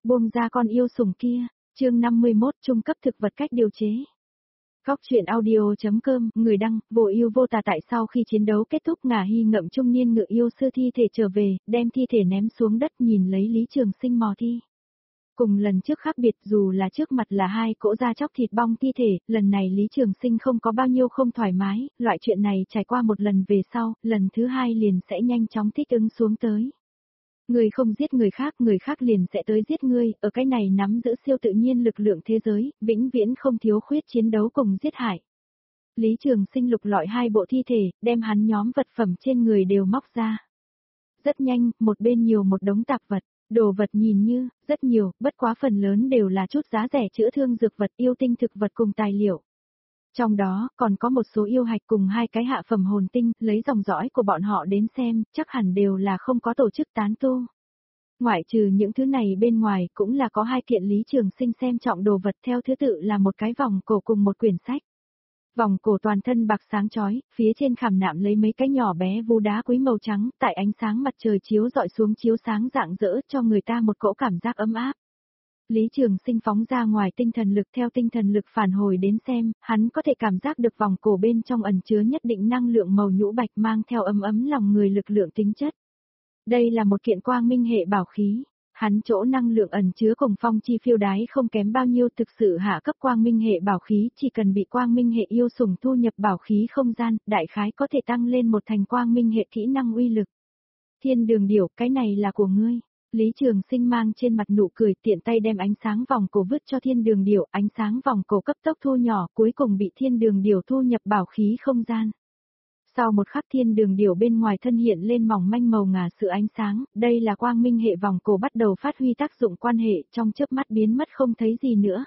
Buông ra con yêu sủng kia, chương 51 trung cấp thực vật cách điều chế. Góc truyện audio.com, người đăng, vô ưu vô tà. Tại sau khi chiến đấu kết thúc, Ngả Hy ngậm trung niên ngự yêu sư thi thể trở về, đem thi thể ném xuống đất, nhìn lấy Lý Trường Sinh mò thi. Cùng lần trước khác biệt, dù là trước mặt là hai cỗ da chóc thịt bong thi thể, lần này Lý Trường Sinh không có bao nhiêu không thoải mái, loại chuyện này trải qua một lần về sau, lần thứ hai liền sẽ nhanh chóng thích ứng xuống tới. Người không giết người khác liền sẽ tới giết ngươi, ở cái này nắm giữ siêu tự nhiên lực lượng thế giới, vĩnh viễn không thiếu khuyết chiến đấu cùng giết hại. Lý Trường Sinh lục lọi hai bộ thi thể, đem hắn nhóm vật phẩm trên người đều móc ra. Rất nhanh, một bên nhiều một đống tạp vật, đồ vật nhìn như, rất nhiều, bất quá phần lớn đều là chút giá rẻ chữa thương dược vật, yêu tinh thực vật cùng tài liệu. Trong đó, còn có một số yêu hạch cùng hai cái hạ phẩm hồn tinh, lấy dòng dõi của bọn họ đến xem, chắc hẳn đều là không có tổ chức tán tu. Ngoại trừ những thứ này bên ngoài, cũng là có hai kiện Lý Trường Sinh xem trọng đồ vật, theo thứ tự là một cái vòng cổ cùng một quyển sách. Vòng cổ toàn thân bạc sáng chói, phía trên khảm nạm lấy mấy cái nhỏ bé vu đá quý màu trắng, tại ánh sáng mặt trời chiếu rọi xuống chiếu sáng rạng rỡ, cho người ta một cỗ cảm giác ấm áp. Lý Trường Sinh phóng ra ngoài tinh thần lực, theo tinh thần lực phản hồi đến xem, hắn có thể cảm giác được vòng cổ bên trong ẩn chứa nhất định năng lượng màu nhũ bạch, mang theo ấm ấm lòng người lực lượng tính chất. Đây là một kiện quang minh hệ bảo khí, hắn chỗ năng lượng ẩn chứa cùng phong chi phiêu đái không kém bao nhiêu, thực sự hạ cấp quang minh hệ bảo khí, chỉ cần bị quang minh hệ yêu sủng thu nhập bảo khí không gian, đại khái có thể tăng lên một thành quang minh hệ kỹ năng uy lực. Thiên đường điểu, cái này là của ngươi. Lý Trường Sinh mang trên mặt nụ cười, tiện tay đem ánh sáng vòng cổ vứt cho thiên đường điểu, ánh sáng vòng cổ cấp tốc thu nhỏ, cuối cùng bị thiên đường điểu thu nhập bảo khí không gian. Sau một khắc, thiên đường điểu bên ngoài thân hiện lên mỏng manh màu ngà sữa ánh sáng, đây là quang minh hệ vòng cổ bắt đầu phát huy tác dụng quan hệ, trong chớp mắt biến mất không thấy gì nữa.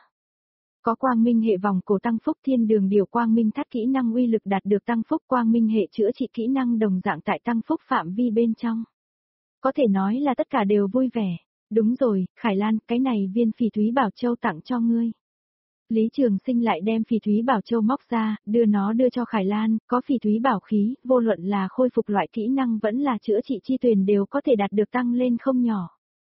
Có quang minh hệ vòng cổ tăng phúc, thiên đường điểu quang minh thắt kỹ năng uy lực đạt được tăng phúc, quang minh hệ chữa trị kỹ năng đồng dạng tại tăng phúc phạm vi bên trong. Có thể nói là tất cả đều vui vẻ. Đúng rồi, Khải Lan, cái này viên phỉ thúy bảo châu tặng cho ngươi. Lý Trường Sinh lại đem phỉ thúy bảo châu móc ra, đưa cho Khải Lan, có phỉ thúy bảo khí, vô luận là khôi phục loại kỹ năng vẫn là chữa trị chi tuyền đều có thể đạt được tăng lên không nhỏ.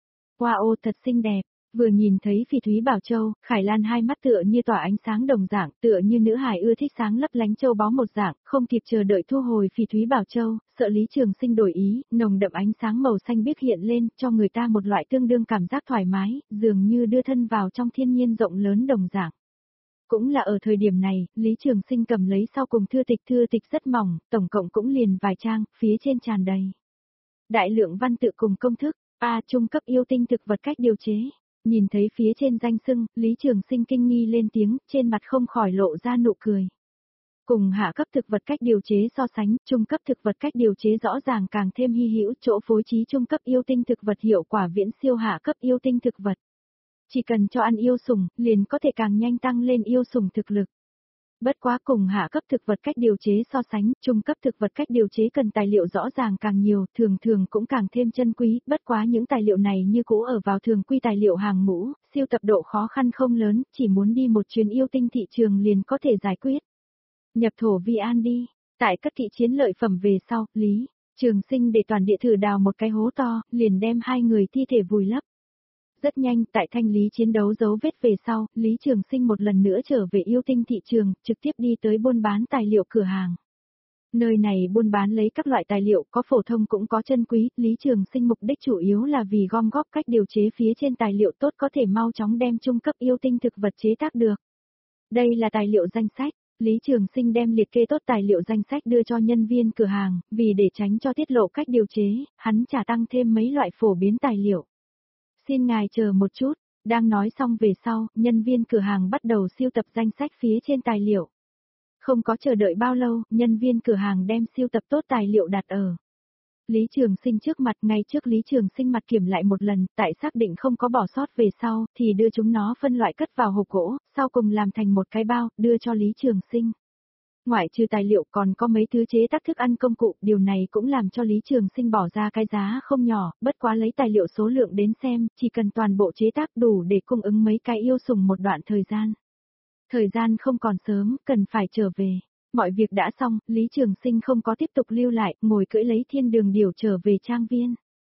Wow, thật xinh đẹp. Vừa nhìn thấy phỉ thúy bảo châu, Khải Lan hai mắt tựa như tỏa ánh sáng đồng dạng, tựa như nữ hài ưa thích sáng lấp lánh châu báu một dạng, không kịp chờ đợi thu hồi phỉ thúy bảo châu, sợ Lý Trường Sinh đổi ý, nồng đậm ánh sáng màu xanh biếc hiện lên, cho người ta một loại tương đương cảm giác thoải mái, dường như đưa thân vào trong thiên nhiên rộng lớn đồng dạng. Cũng là ở thời điểm này, Lý Trường Sinh cầm lấy sau cùng thư tịch rất mỏng, tổng cộng cũng liền vài trang, phía trên tràn đầy đại lượng văn tự cùng công thức, trung cấp yêu tinh thực vật cách điều chế. Nhìn thấy phía trên danh xưng, Lý Trường Sinh kinh nghi lên tiếng, trên mặt không khỏi lộ ra nụ cười. Cùng hạ cấp thực vật cách điều chế so sánh, trung cấp thực vật cách điều chế rõ ràng càng thêm hy hữu, chỗ phối trí trung cấp yêu tinh thực vật hiệu quả viễn siêu hạ cấp yêu tinh thực vật. Chỉ cần cho ăn yêu sủng, liền có thể càng nhanh tăng lên yêu sủng thực lực. Bất quá cùng hạ cấp thực vật cách điều chế so sánh, trung cấp thực vật cách điều chế cần tài liệu rõ ràng càng nhiều, thường thường cũng càng thêm chân quý, bất quá những tài liệu này như cũ ở vào thường quy tài liệu hàng ngũ, siêu tập độ khó khăn không lớn, chỉ muốn đi một chuyến yêu tinh thị trường liền có thể giải quyết. Nhập thổ vi an đi, tại cất kỹ chiến lợi phẩm về sau, Lý Trường Sinh để toàn địa thử đào một cái hố to, liền đem hai người thi thể vùi lấp. Rất nhanh, tại thanh lý chiến đấu dấu vết về sau, Lý Trường Sinh một lần nữa trở về yêu tinh thị trường, trực tiếp đi tới buôn bán tài liệu cửa hàng. Nơi này buôn bán lấy các loại tài liệu, có phổ thông cũng có chân quý, Lý Trường Sinh mục đích chủ yếu là vì gom góp cách điều chế phía trên tài liệu tốt có thể mau chóng đem trung cấp yêu tinh thực vật chế tác được. Đây là tài liệu danh sách, Lý Trường Sinh đem liệt kê tốt tài liệu danh sách đưa cho nhân viên cửa hàng, vì để tránh cho tiết lộ cách điều chế, hắn trả tăng thêm mấy loại phổ biến tài liệu. Xin ngài chờ một chút, đang nói xong về sau, nhân viên cửa hàng bắt đầu siêu tập danh sách phía trên tài liệu. Không có chờ đợi bao lâu, nhân viên cửa hàng đem siêu tập tốt tài liệu đặt ở Lý Trường Sinh trước mặt, ngay trước Lý Trường Sinh mặt kiểm lại một lần, tại xác định không có bỏ sót về sau, thì đưa chúng nó phân loại cất vào hộp gỗ, sau cùng làm thành một cái bao, đưa cho Lý Trường Sinh. Ngoại trừ tài liệu còn có mấy thứ chế tác thức ăn công cụ, điều này cũng làm cho Lý Trường Sinh bỏ ra cái giá không nhỏ, bất quá lấy tài liệu số lượng đến xem, chỉ cần toàn bộ chế tác đủ để cung ứng mấy cái yêu sủng một đoạn thời gian. Thời gian không còn sớm, cần phải trở về. Mọi việc đã xong, Lý Trường Sinh không có tiếp tục lưu lại, ngồi cưỡi lấy thiên đường điểu trở về trang viên.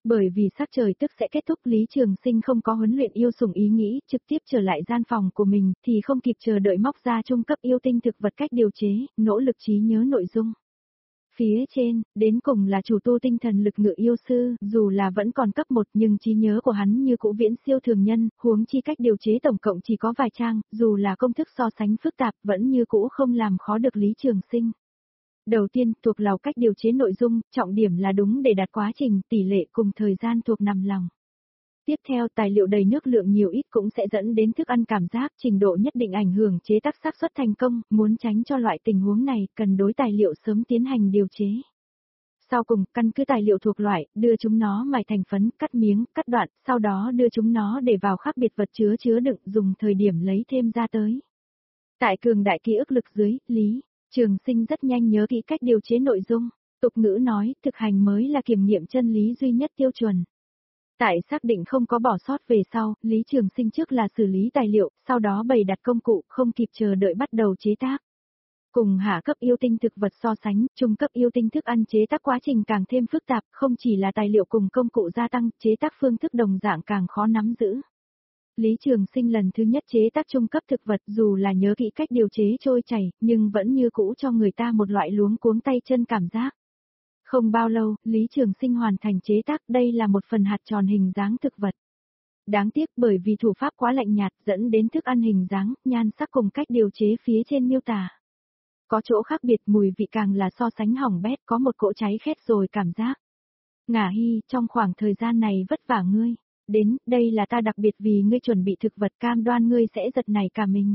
Bởi vì sắc trời tức sẽ kết thúc, Lý Trường Sinh không có huấn luyện yêu sủng ý nghĩ, trực tiếp trở lại gian phòng của mình, thì không kịp chờ đợi móc ra trung cấp yêu tinh thực vật cách điều chế, nỗ lực trí nhớ nội dung. Phía trên, đến cùng là chủ tu tinh thần lực ngự yêu sư, dù là vẫn còn cấp 1 nhưng trí nhớ của hắn như cũ viễn siêu thường nhân, huống chi cách điều chế tổng cộng chỉ có vài trang, dù là công thức so sánh phức tạp vẫn như cũ không làm khó được Lý Trường Sinh. Đầu tiên, thuộc lầu cách điều chế nội dung, trọng điểm là đúng để đạt quá trình, tỷ lệ cùng thời gian thuộc nằm lòng. Tiếp theo, tài liệu đầy nước lượng nhiều ít cũng sẽ dẫn đến thức ăn cảm giác, trình độ nhất định ảnh hưởng chế tác xác suất thành công, muốn tránh cho loại tình huống này, cần đối tài liệu sớm tiến hành điều chế. Sau cùng, căn cứ tài liệu thuộc loại, đưa chúng nó mài thành phấn, cắt miếng, cắt đoạn, sau đó đưa chúng nó để vào khác biệt vật chứa đựng, dùng thời điểm lấy thêm ra tới. Tại cường đại ký ức lực dưới, Lý Trường Sinh rất nhanh nhớ kỹ cách điều chế nội dung. Tục ngữ nói, thực hành mới là kiểm nghiệm chân lý duy nhất tiêu chuẩn. Tại xác định không có bỏ sót về sau, Lý Trường Sinh trước là xử lý tài liệu, sau đó bày đặt công cụ, không kịp chờ đợi bắt đầu chế tác. Cùng hạ cấp yêu tinh thực vật so sánh, trung cấp yêu tinh thức ăn chế tác quá trình càng thêm phức tạp, không chỉ là tài liệu cùng công cụ gia tăng, chế tác phương thức đồng dạng càng khó nắm giữ. Lý Trường Sinh lần thứ nhất chế tác trung cấp thực vật dù là nhớ kỹ cách điều chế trôi chảy, nhưng vẫn như cũ cho người ta một loại luống cuống tay chân cảm giác. Không bao lâu, Lý Trường Sinh hoàn thành chế tác, đây là một phần hạt tròn hình dáng thực vật. Đáng tiếc bởi vì thủ pháp quá lạnh nhạt dẫn đến thức ăn hình dáng, nhan sắc cùng cách điều chế phía trên miêu tả. Có chỗ khác biệt, mùi vị càng là so sánh hỏng bét, có một cỗ cháy khét rồi cảm giác. Ngả Hy, trong khoảng thời gian này vất vả ngươi. Đến, đây là ta đặc biệt vì ngươi chuẩn bị thực vật, cam đoan ngươi sẽ giật nảy cả mình.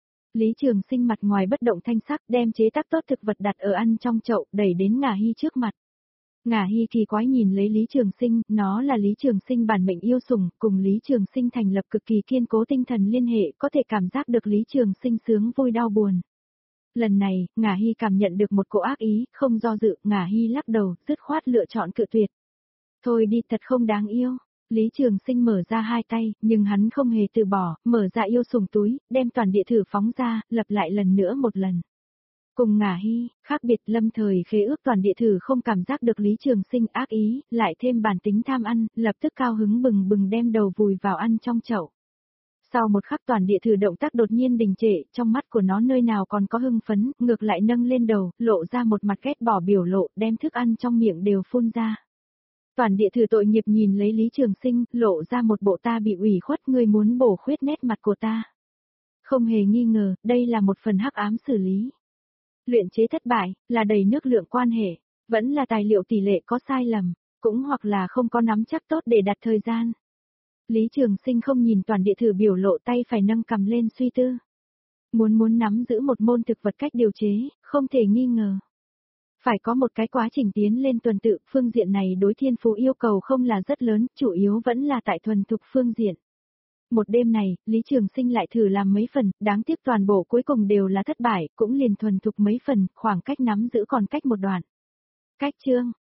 Lý Trường Sinh mặt ngoài bất động thanh sắc, đem chế tác tốt thực vật đặt ở ăn trong chậu, đẩy đến Ngả Hy trước mặt. Ngả Hy kỳ quái nhìn lấy Lý Trường Sinh, nó là Lý Trường Sinh bản mệnh yêu sủng, cùng Lý Trường Sinh thành lập cực kỳ kiên cố tinh thần liên hệ, có thể cảm giác được Lý Trường Sinh sướng vui đau buồn. Lần này, Ngả Hy cảm nhận được một cỗ ác ý, không do dự, Ngả Hy lắc đầu, dứt khoát lựa chọn cự tuyệt. Thôi đi, thật không đáng yêu. Lý Trường Sinh mở ra hai tay, nhưng hắn không hề từ bỏ, mở ra yêu sủng túi, đem toàn địa thử phóng ra, lặp lại lần nữa một lần. Cùng Ngả Hy, khác biệt lâm thời khế ước toàn địa thử không cảm giác được Lý Trường Sinh ác ý, lại thêm bản tính tham ăn, lập tức cao hứng bừng bừng đem đầu vùi vào ăn trong chậu. Sau một khắc toàn địa thử động tác đột nhiên đình trệ, trong mắt của nó nơi nào còn có hưng phấn, ngược lại nâng lên đầu, lộ ra một mặt ghét bỏ biểu lộ, đem thức ăn trong miệng đều phun ra. Toàn địa thử tội nghiệp nhìn lấy Lý Trường Sinh, lộ ra một bộ ta bị ủy khuất, ngươi muốn bổ khuyết nét mặt của ta. Không hề nghi ngờ, đây là một phần hắc ám xử lý. Luyện chế thất bại, là đầy nước lượng quan hệ, vẫn là tài liệu tỷ lệ có sai lầm, cũng hoặc là không có nắm chắc tốt để đặt thời gian. Lý Trường Sinh không nhìn toàn địa thử biểu lộ, tay phải nâng cầm lên suy tư. Muốn nắm giữ một môn thực vật cách điều chế, không thể nghi ngờ. Phải có một cái quá trình tiến lên tuần tự, phương diện này đối thiên phú yêu cầu không là rất lớn, chủ yếu vẫn là tại thuần thục phương diện. Một đêm này, Lý Trường Sinh lại thử làm mấy phần, đáng tiếc toàn bộ cuối cùng đều là thất bại, cũng liền thuần thục mấy phần, khoảng cách nắm giữ còn cách một đoạn. Cách chương,